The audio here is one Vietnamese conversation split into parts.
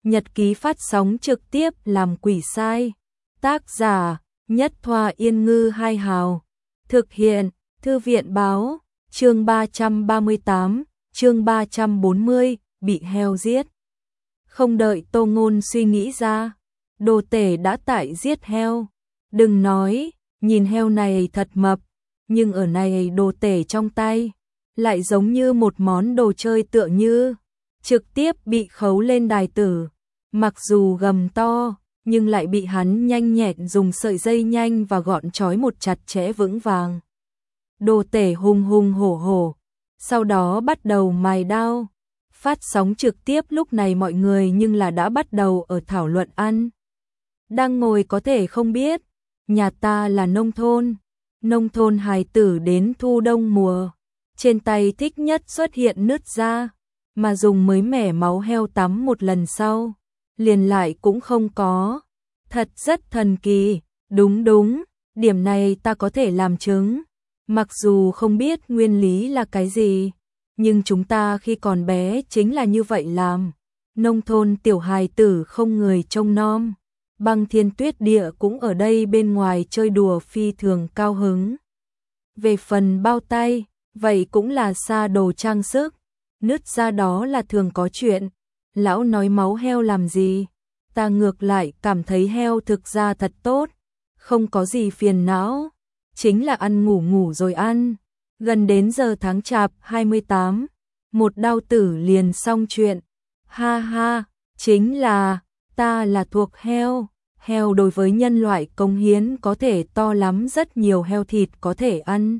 Nhật ký phát sóng trực tiếp làm quỷ sai. Tác giả Nhất Thoa Yên Ngư Hai Hào. Thực hiện Thư viện Báo. Chương 338, chương 340, bị heo giết. Không đợi Tô Ngôn suy nghĩ ra, Đồ Tể đã tại giết heo. Đừng nói, nhìn heo này thật mập, nhưng ở này Đồ Tể trong tay lại giống như một món đồ chơi, tựa như trực tiếp bị khấu lên đài tử. Mặc dù gầm to, nhưng lại bị hắn nhanh nhẹn dùng sợi dây nhanh và gọn trói một chặt chẽ vững vàng. Đồ Tể hùng hùng hổ hổ, sau đó bắt đầu mài đao. Phát sóng trực tiếp lúc này mọi người nhưng là đã bắt đầu ở thảo luận ăn. Đang ngồi có thể không biết, nhà ta là nông thôn hài tử đến thu đông mùa, trên tay thích nhất xuất hiện nứt da, mà dùng mới mẻ máu heo tắm một lần sau, liền lại cũng không có. Thật rất thần kỳ, đúng, điểm này ta có thể làm chứng. Mặc dù không biết nguyên lý là cái gì, nhưng chúng ta khi còn bé chính là như vậy làm. Nông thôn tiểu hài tử không người trông nom. Băng Thiên Tuyết Địa cũng ở đây bên ngoài chơi đùa phi thường cao hứng. Về phần bao tay, vậy cũng là xa đồ trang sức. Nứt ra đó là thường có chuyện. Lão nói máu heo làm gì? Ta ngược lại cảm thấy heo thực ra thật tốt, không có gì phiền não. Chính là ăn ngủ rồi ăn. Gần đến giờ tháng Chạp 28, một đao tử liền xong chuyện. Ha ha, chính là, ta là thuộc heo. Heo đối với nhân loại cống hiến có thể to lắm, rất nhiều heo thịt có thể ăn.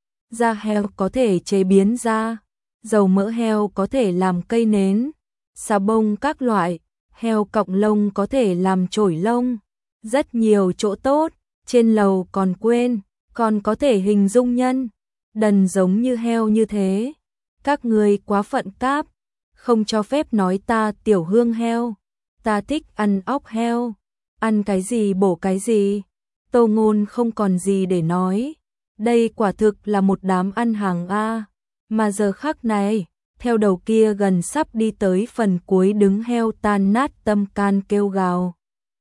Da heo có thể chế biến ra. Dầu mỡ heo có thể làm cây nến, xà bông các loại. Heo cọng lông có thể làm chổi lông. Rất nhiều chỗ tốt, trên lầu còn quên. Còn có thể hình dung nhân đần giống như heo như thế. Các người quá phận cáp, không cho phép nói ta tiểu hương heo. Ta thích ăn óc heo, ăn cái gì bổ cái gì. Tô Ngôn không còn gì để nói. Đây quả thực là một đám ăn hàng a. Mà giờ khắc này, theo đầu kia gần sắp đi tới phần cuối đứng heo tan nát tâm can kêu gào.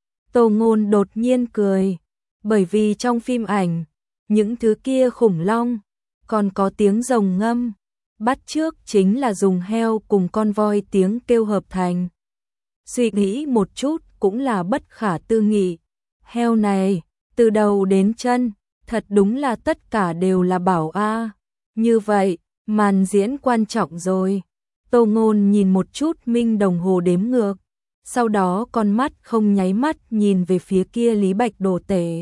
Tô Ngôn đột nhiên cười, bởi vì trong phim ảnh những thứ kia khủng long, còn có tiếng rồng ngâm, bắt chước chính là dùng heo cùng con voi tiếng kêu hợp thành. Suy nghĩ một chút cũng là bất khả tư nghị. Heo này, từ đầu đến chân, thật đúng là tất cả đều là bảo a. Như vậy, màn diễn quan trọng rồi. Tô Ngôn nhìn một chút minh đồng hồ đếm ngược, sau đó con mắt không nháy mắt nhìn về phía kia Lý Bạch Đồ Tể.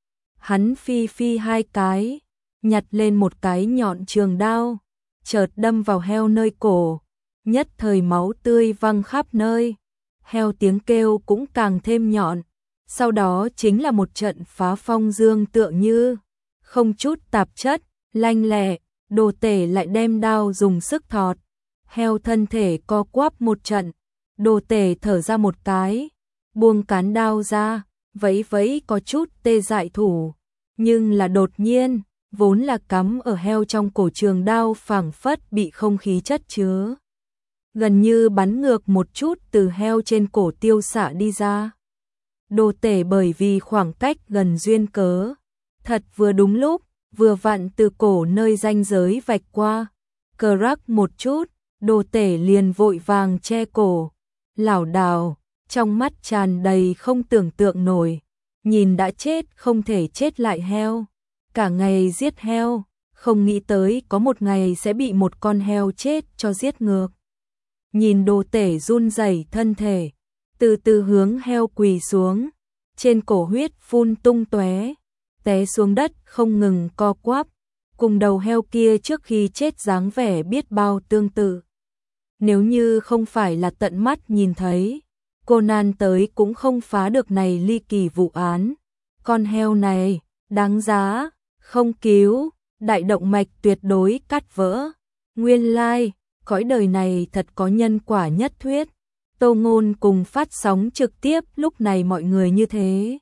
Hắn phi hai cái, nhặt lên một cái nhọn trường đao, chợt đâm vào heo nơi cổ, nhất thời máu tươi văng khắp nơi. Heo tiếng kêu cũng càng thêm nhọn, sau đó chính là một trận phá phong dương, tựa như không chút tạp chất, lanh lẹ. Đồ Tể lại đem đao dùng sức thọt, heo thân thể co quắp một trận. Đồ Tể thở ra một cái, buông cán đao ra, vẫy có chút tê dại thủ, nhưng là đột nhiên, vốn là cắm ở heo trong cổ trường đao phảng phất bị không khí chất chứa, gần như bắn ngược một chút từ heo trên cổ tiêu xạ đi ra. Đồ Tể bởi vì khoảng cách gần duyên cớ, thật vừa đúng lúc, vừa vặn từ cổ nơi ranh giới vạch qua, cờ rắc một chút, Đồ Tể liền vội vàng che cổ, lảo đảo, trong mắt tràn đầy không tưởng tượng nổi. Nhìn đã chết không thể chết lại heo, cả ngày giết heo, không nghĩ tới có một ngày sẽ bị một con heo chết cho giết ngược. Nhìn Đồ Tể run rẩy thân thể, từ từ hướng heo quỳ xuống, trên cổ huyết phun tung tóe, té xuống đất không ngừng co quắp, cùng đầu heo kia trước khi chết dáng vẻ biết bao tương tự. Nếu như không phải là tận mắt nhìn thấy, Conan tới cũng không phá được này ly kỳ vụ án. Con heo này, đáng giá, không cứu, đại động mạch tuyệt đối cắt vỡ. Nguyên lai, cõi đời này thật có nhân quả nhất thuyết. Tô Ngôn cùng phát sóng trực tiếp lúc này mọi người như thế.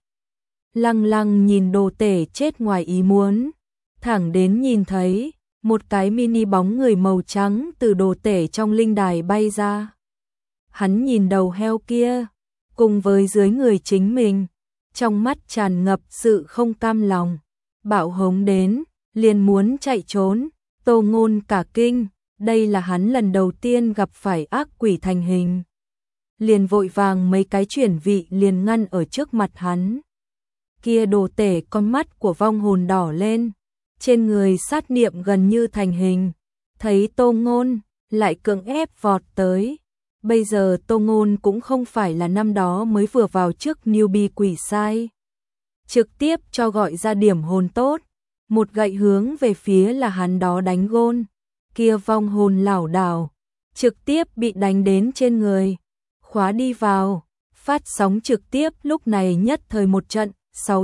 Lăng nhìn Đồ Tể chết ngoài ý muốn, thẳng đến nhìn thấy một cái mini bóng người màu trắng từ Đồ Tể trong linh đài bay ra. Hắn nhìn đầu heo kia, cùng với dưới người chính mình, trong mắt tràn ngập sự không cam lòng, bạo hống đến, liền muốn chạy trốn. Tô Ngôn cả kinh, đây là hắn lần đầu tiên gặp phải ác quỷ thành hình. Liền vội vàng mấy cái chuyển vị liền ngăn ở trước mặt hắn. Kia đồ tể con mắt của vong hồn đỏ lên, trên người sát niệm gần như thành hình, thấy Tô Ngôn, lại cưỡng ép vọt tới. Bây giờ Tô Ngôn cũng không phải là năm đó mới vừa vào trước newbie quỷ sai. Trực tiếp cho gọi ra điểm hồn tốt, một gậy hướng về phía là hắn đó đánh gôn. Kia vong hồn lảo đảo, trực tiếp bị đánh đến trên người, khóa đi vào, phát sóng trực tiếp lúc này nhất thời một trận,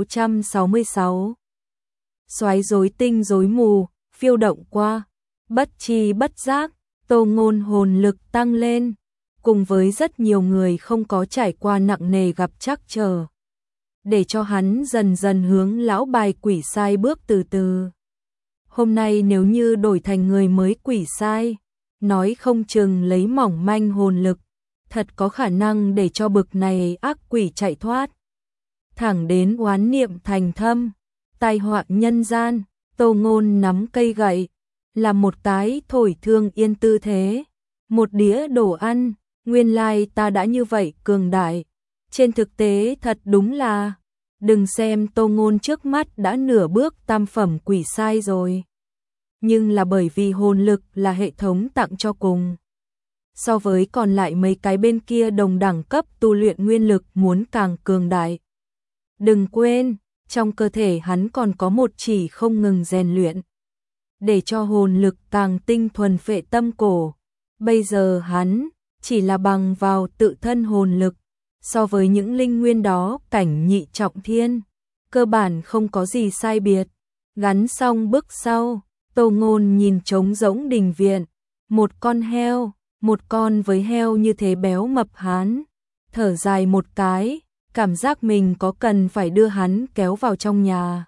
666. Xoáy rối tinh rối mù, phiêu động qua, bất chi bất giác, Tô Ngôn hồn lực tăng lên, cùng với rất nhiều người không có trải qua nặng nề gặp trắc trở, để cho hắn dần dần hướng lão bài quỷ sai bước từ từ. Hôm nay nếu như đổi thành người mới quỷ sai, nói không chừng lấy mỏng manh hồn lực, thật có khả năng để cho bực này ác quỷ chạy thoát. Thẳng đến oán niệm thành thâm, tai họa nhân gian, Tô Ngôn nắm cây gậy, là một cái thổi thương yên tư thế, một đĩa đồ ăn, nguyên lai ta đã như vậy cường đại. Trên thực tế thật đúng là, đừng xem Tô Ngôn trước mắt đã nửa bước tam phẩm quỷ sai rồi, nhưng là bởi vì hồn lực là hệ thống tặng cho cùng. So với còn lại mấy cái bên kia đồng đẳng cấp tu luyện nguyên lực muốn càng cường đại. Đừng quên, trong cơ thể hắn còn có một chỉ không ngừng rèn luyện, để cho hồn lực càng tinh thuần phệ tâm cổ. Bây giờ hắn chỉ là bằng vào tự thân hồn lực, so với những linh nguyên đó cảnh nhị trọng thiên, cơ bản không có gì sai biệt. Gắn xong bước sau, Tô Ngôn nhìn trống rỗng đình viện, một con heo, một con với heo như thế béo mập hắn, thở dài một cái, cảm giác mình có cần phải đưa hắn kéo vào trong nhà.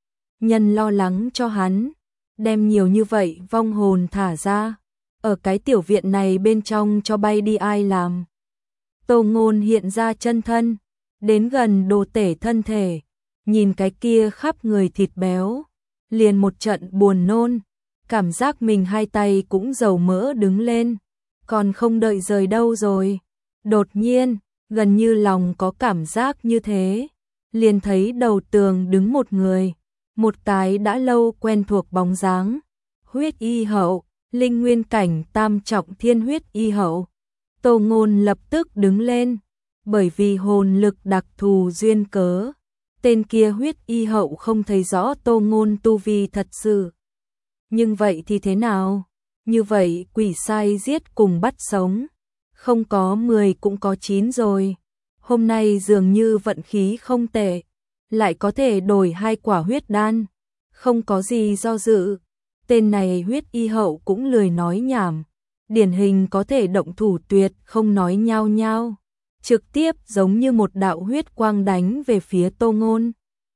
Nhân lo lắng cho hắn, đem nhiều như vậy vong hồn thả ra, ở cái tiểu viện này bên trong cho bay đi ai làm. Tô Ngôn hiện ra chân thân, đến gần đồ tể thân thể, nhìn cái kia khắp người thịt béo, liền một trận buồn nôn, cảm giác mình hai tay cũng dầu mỡ đứng lên, còn không đợi rời đâu rồi. Đột nhiên, gần như lòng có cảm giác như thế, liền thấy đầu tường đứng một người, một cái đã lâu quen thuộc bóng dáng, huyết y hậu, linh nguyên cảnh tam trọng thiên huyết y hậu. Tô Ngôn lập tức đứng lên, bởi vì hồn lực đặc thù duyên cớ, tên kia huyết y hậu không thấy rõ Tô Ngôn tu vi thật sự. Nhưng vậy thì thế nào? Như vậy quỷ sai giết cùng bắt sống, không có 10 cũng có 9 rồi. Hôm nay dường như vận khí không tệ, lại có thể đổi 2 quả huyết đan, không có gì do dự. Tên này huyết y hậu cũng lười nói nhảm, điển hình có thể động thủ tuyệt không nói nhao nhao, trực tiếp giống như một đạo huyết quang đánh về phía Tô Ngôn.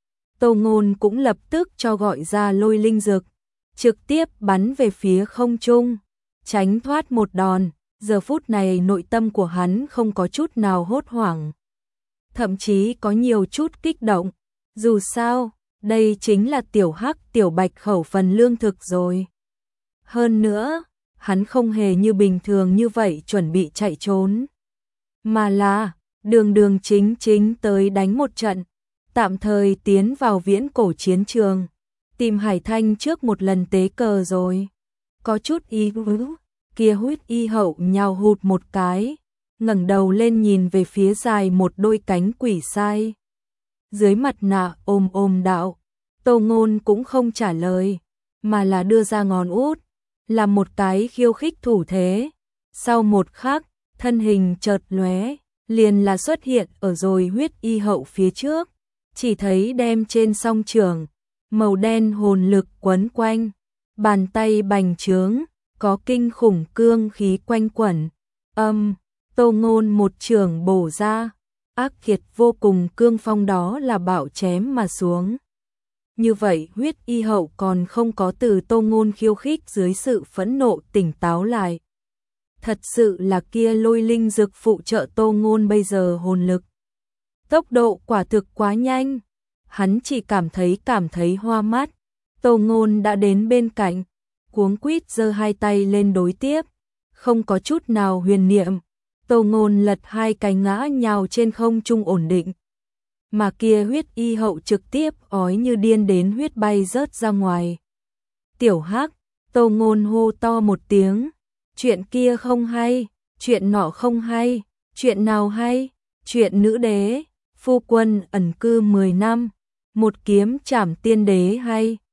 Tô Ngôn cũng lập tức cho gọi ra lôi linh dược, trực tiếp bắn về phía không trung, tránh thoát một đòn. Giờ phút này nội tâm của hắn không có chút nào hốt hoảng, thậm chí có nhiều chút kích động. Dù sao, đây chính là tiểu hắc tiểu bạch khẩu phần lương thực rồi. Hơn nữa, hắn không hề như bình thường như vậy chuẩn bị chạy trốn, mà là đường đường chính chính tới đánh một trận, tạm thời tiến vào viễn cổ chiến trường, tìm Hải Thanh trước một lần tế cờ rồi. Có chút ý vứ, kia huyết y hậu nhào hụt một cái, ngẩng đầu lên nhìn về phía dài một đôi cánh quỷ sai. Dưới mặt nạ ôm đạo, Tô Ngôn cũng không trả lời, mà là đưa ra ngón út, làm một cái khiêu khích thủ thế. Sau một khắc, thân hình chợt lóe, liền là xuất hiện ở rồi huyết y hậu phía trước, chỉ thấy đem trên song trường, màu đen hồn lực quấn quanh, bàn tay bành trướng, có kinh khủng cương khí quanh quẩn. Tô Ngôn một trường bổ ra, ác kiệt vô cùng cương phong đó là bạo chém mà xuống. Như vậy huyết y hậu còn không có từ Tô Ngôn khiêu khích dưới sự phẫn nộ tỉnh táo lại. thật sự là kia lôi linh dược phụ trợ Tô Ngôn bây giờ hồn lực. Tốc độ quả thực quá nhanh, hắn chỉ cảm thấy hoa mắt. Tô Ngôn đã đến bên cạnh, cuống quýt giơ hai tay lên đối tiếp, không có chút nào huyền niệm. Tô Ngôn lật hai cánh ngã nhào trên không trung ổn định. Mà kia huyết y hậu trực tiếp ói như điên đến huyết bay rớt ra ngoài. Tiểu Hắc, Tô Ngôn hô to một tiếng, chuyện kia không hay, chuyện nọ không hay, chuyện nào hay, chuyện nữ đế, phu quân ẩn cư 10 năm, một kiếm trảm tiên đế hay.